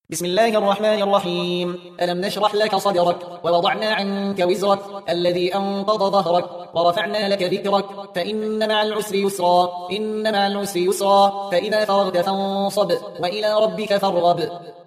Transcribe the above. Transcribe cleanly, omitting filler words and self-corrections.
بسم الله الرحمن الرحيم. ألم نشرح لك صدرك ووضعنا عنك وزرك الذي أنقض ظهرك ورفعنا لك ذكرك فإن مع العسر يسرا فإذا فرغت فانصب وإلى ربك فارغب.